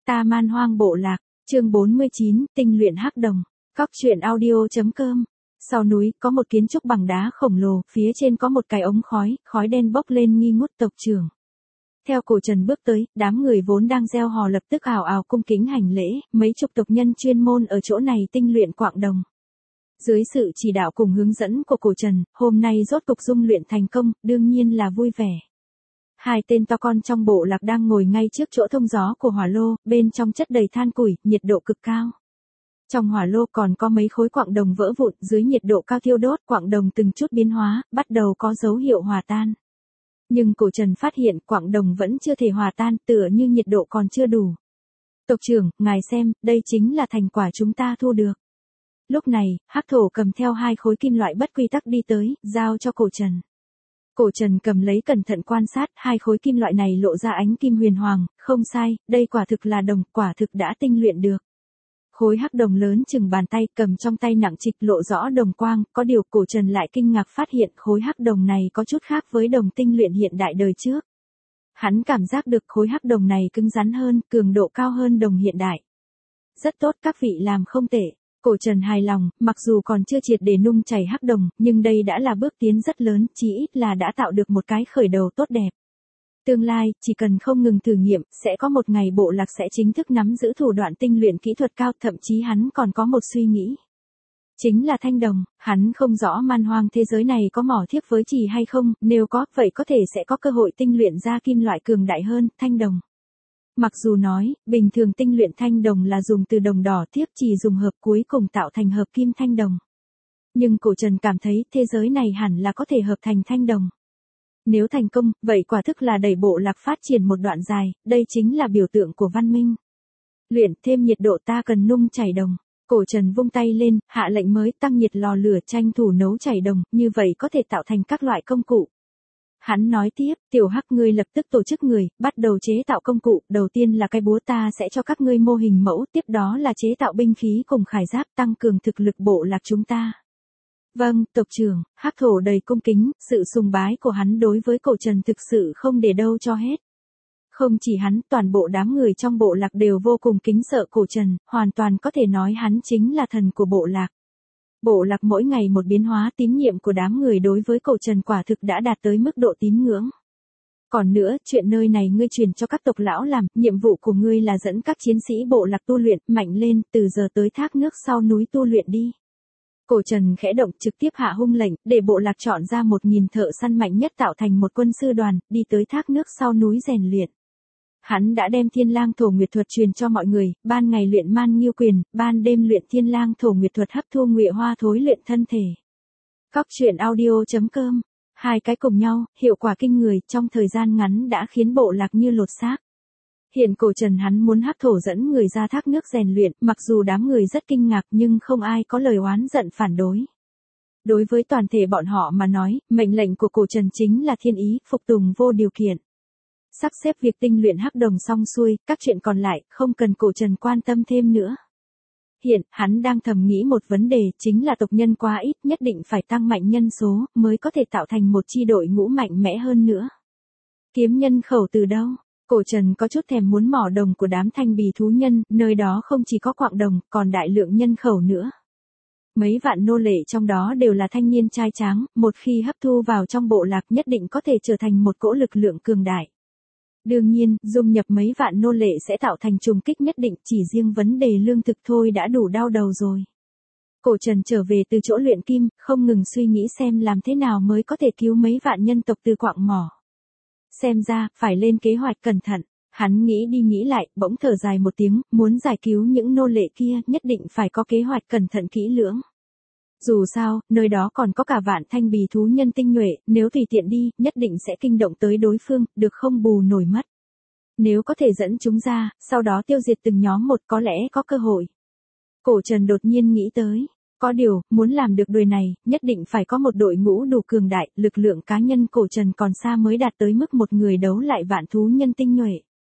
Ta Man Hoang Bộ Lạc, chương 49, tinh luyện hắc đồng. Cóc truyện audio.com. Sau núi, có một kiến trúc bằng đá khổng lồ, phía trên có một cái ống khói, khói đen bốc lên nghi ngút. Tộc trưởng. Theo Cổ Trần bước tới, đám người vốn đang reo hò lập tức ào ào cung kính hành lễ, mấy chục tộc nhân chuyên môn ở chỗ này tinh luyện quạng đồng. Dưới sự chỉ đạo cùng hướng dẫn của Cổ Trần, hôm nay rốt cục dung luyện thành công, đương nhiên là vui vẻ. Hai tên to con trong bộ lạc đang ngồi ngay trước chỗ thông gió của hỏa lô, bên trong chất đầy than củi, nhiệt độ cực cao. Trong hỏa lô còn có mấy khối quạng đồng vỡ vụn, dưới nhiệt độ cao thiêu đốt, quạng đồng từng chút biến hóa, bắt đầu có dấu hiệu hòa tan. Nhưng Cổ Trần phát hiện quạng đồng vẫn chưa thể hòa tan, tựa như nhiệt độ còn chưa đủ. Tộc trưởng, ngài xem, đây chính là thành quả chúng ta thu được. Lúc này, Hắc Thổ cầm theo hai khối kim loại bất quy tắc đi tới, giao cho Cổ Trần. Cổ Trần cầm lấy cẩn thận quan sát, hai khối kim loại này lộ ra ánh kim huyền hoàng, không sai, đây quả thực là đồng, quả thực đã tinh luyện được. Khối hắc đồng lớn chừng bàn tay, cầm trong tay nặng trịch lộ rõ đồng quang, có điều Cổ Trần lại kinh ngạc phát hiện khối hắc đồng này có chút khác với đồng tinh luyện hiện đại đời trước. Hắn cảm giác được khối hắc đồng này cứng rắn hơn, cường độ cao hơn đồng hiện đại. Rất tốt, các vị làm không tệ. Cổ Trần hài lòng, mặc dù còn chưa triệt để nung chảy hắc đồng, nhưng đây đã là bước tiến rất lớn, chí ít là đã tạo được một cái khởi đầu tốt đẹp. Tương lai, chỉ cần không ngừng thử nghiệm, sẽ có một ngày bộ lạc sẽ chính thức nắm giữ thủ đoạn tinh luyện kỹ thuật cao, thậm chí hắn còn có một suy nghĩ. Chính là thanh đồng, hắn không rõ man hoang thế giới này có mỏ thiếc với chì hay không, nếu có, vậy có thể sẽ có cơ hội tinh luyện ra kim loại cường đại hơn, thanh đồng. Mặc dù nói, bình thường tinh luyện thanh đồng là dùng từ đồng đỏ thiếc chì dùng hợp cuối cùng tạo thành hợp kim thanh đồng. Nhưng Cổ Trần cảm thấy thế giới này hẳn là có thể hợp thành thanh đồng. Nếu thành công, vậy quả thức là đẩy bộ lạc phát triển một đoạn dài, đây chính là biểu tượng của văn minh. Luyện thêm nhiệt độ, ta cần nung chảy đồng. Cổ Trần vung tay lên, hạ lệnh mới, tăng nhiệt lò lửa, tranh thủ nấu chảy đồng, như vậy có thể tạo thành các loại công cụ. Hắn nói tiếp, Tiểu Hắc, ngươi lập tức tổ chức người, bắt đầu chế tạo công cụ, đầu tiên là cái búa, ta sẽ cho các ngươi mô hình mẫu, tiếp đó là chế tạo binh khí cùng khải giáp, tăng cường thực lực bộ lạc chúng ta. Vâng, tộc trưởng. Hắc Thổ đầy cung kính, sự sùng bái của hắn đối với Cổ Trần thực sự không để đâu cho hết. Không chỉ hắn, toàn bộ đám người trong bộ lạc đều vô cùng kính sợ Cổ Trần, hoàn toàn có thể nói hắn chính là thần của bộ lạc. Bộ lạc mỗi ngày một biến hóa, tín nhiệm của đám người đối với Cổ Trần quả thực đã đạt tới mức độ tín ngưỡng. Còn nữa, chuyện nơi này ngươi truyền cho các tộc lão làm, nhiệm vụ của ngươi là dẫn các chiến sĩ bộ lạc tu luyện, mạnh lên, từ giờ tới thác nước sau núi tu luyện đi. Cổ Trần khẽ động, trực tiếp hạ hung lệnh, để bộ lạc chọn ra 1000 thợ săn mạnh nhất tạo thành một quân sư đoàn, đi tới thác nước sau núi rèn luyện. Hắn đã đem Thiên Lang Thổ Nguyệt Thuật truyền cho mọi người, ban ngày luyện Man Nghiêu Quyền, ban đêm luyện Thiên Lang Thổ Nguyệt Thuật hấp thu ngụy hoa thối luyện thân thể. Cóc truyện audio.com. Hai cái cùng nhau, hiệu quả kinh người, trong thời gian ngắn đã khiến bộ lạc như lột xác. Hiện Cổ Trần hắn muốn Hắc Thổ dẫn người ra thác nước rèn luyện, mặc dù đám người rất kinh ngạc nhưng không ai có lời oán giận phản đối. Đối với toàn thể bọn họ mà nói, mệnh lệnh của Cổ Trần chính là thiên ý, phục tùng vô điều kiện. Sắp xếp việc tinh luyện hắc đồng xong xuôi, các chuyện còn lại không cần Cổ Trần quan tâm thêm nữa. Hiện, hắn đang thầm nghĩ một vấn đề, chính là tộc nhân quá ít, nhất định phải tăng mạnh nhân số, mới có thể tạo thành một chi đội ngũ mạnh mẽ hơn nữa. Kiếm nhân khẩu từ đâu? Cổ Trần có chút thèm muốn mỏ đồng của đám thanh bì thú nhân, nơi đó không chỉ có quạng đồng, còn đại lượng nhân khẩu nữa. Mấy vạn nô lệ trong đó đều là thanh niên trai tráng, một khi hấp thu vào trong bộ lạc nhất định có thể trở thành một cỗ lực lượng cường đại. Đương nhiên, dung nhập mấy vạn nô lệ sẽ tạo thành trùng kích nhất định, chỉ riêng vấn đề lương thực thôi đã đủ đau đầu rồi. Cổ Trần trở về từ chỗ luyện kim, không ngừng suy nghĩ xem làm thế nào mới có thể cứu mấy vạn nhân tộc từ quạng mỏ. Xem ra, phải lên kế hoạch cẩn thận. Hắn nghĩ đi nghĩ lại, bỗng thở dài một tiếng, muốn giải cứu những nô lệ kia, nhất định phải có kế hoạch cẩn thận kỹ lưỡng. Dù sao, nơi đó còn có cả vạn thanh bì thú nhân tinh nhuệ, nếu tùy tiện đi, nhất định sẽ kinh động tới đối phương, được không bù nổi mất. Nếu có thể dẫn chúng ra, sau đó tiêu diệt từng nhóm một, có lẽ có cơ hội. Cổ Trần đột nhiên nghĩ tới. Có điều, muốn làm được điều này, nhất định phải có một đội ngũ đủ cường đại, lực lượng cá nhân Cổ Trần còn xa mới đạt tới mức một người đấu lại vạn thú nhân tinh nhuệ.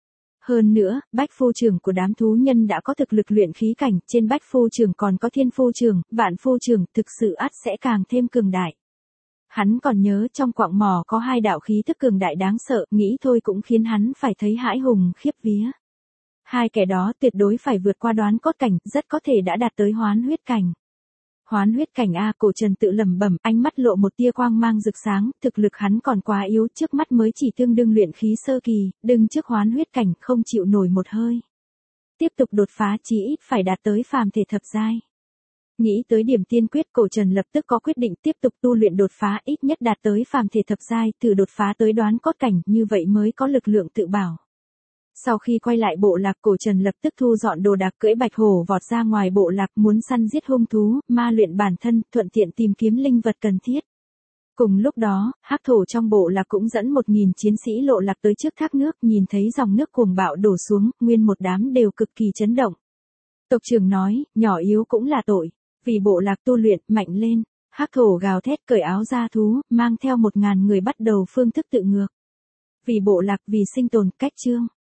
Hơn nữa, bách phu trưởng của đám thú nhân đã có thực lực luyện khí cảnh, trên bách phu trưởng còn có thiên phu trưởng, vạn phu trưởng, thực sự ắt sẽ càng thêm cường đại. Hắn còn nhớ trong quạng mỏ có hai đạo khí thức cường đại đáng sợ, nghĩ thôi cũng khiến hắn phải thấy hãi hùng khiếp vía. hai kẻ đó tuyệt đối phải vượt qua đoán cốt cảnh, rất có thể đã đạt tới hoán huyết cảnh. Hoán huyết cảnh a, Cổ Trần tự lẩm bẩm, ánh mắt lộ một tia quang mang rực sáng, thực lực hắn còn quá yếu, trước mắt mới chỉ tương đương luyện khí sơ kỳ, đứng trước hoán huyết cảnh không chịu nổi một hơi. Tiếp tục đột phá chí ít phải đạt tới phàm thể thập giai. Nghĩ tới điểm tiên quyết, Cổ Trần lập tức có quyết định tiếp tục tu luyện đột phá, ít nhất đạt tới phàm thể thập giai, thử đột phá tới đoán cốt cảnh, như vậy mới có lực lượng tự bảo. Sau khi quay lại bộ lạc, Cổ Trần lập tức thu dọn đồ đạc, cưỡi bạch hổ vọt ra ngoài bộ lạc, muốn săn giết hung thú, ma luyện bản thân, thuận tiện tìm kiếm linh vật cần thiết. Cùng lúc đó, hắc thổ trong bộ lạc cũng dẫn 1000 chiến sĩ lộ lạc tới trước thác nước, nhìn thấy dòng nước cuồng bạo đổ xuống, nguyên một đám đều cực kỳ chấn động. Tộc trưởng nói, nhỏ yếu cũng là tội, vì bộ lạc tu luyện, mạnh lên. Hắc thổ gào thét, cởi áo da thú, mang theo 1000 người bắt đầu phương thức tự ngược. Vì bộ lạc, vì sinh tồn, cách chương.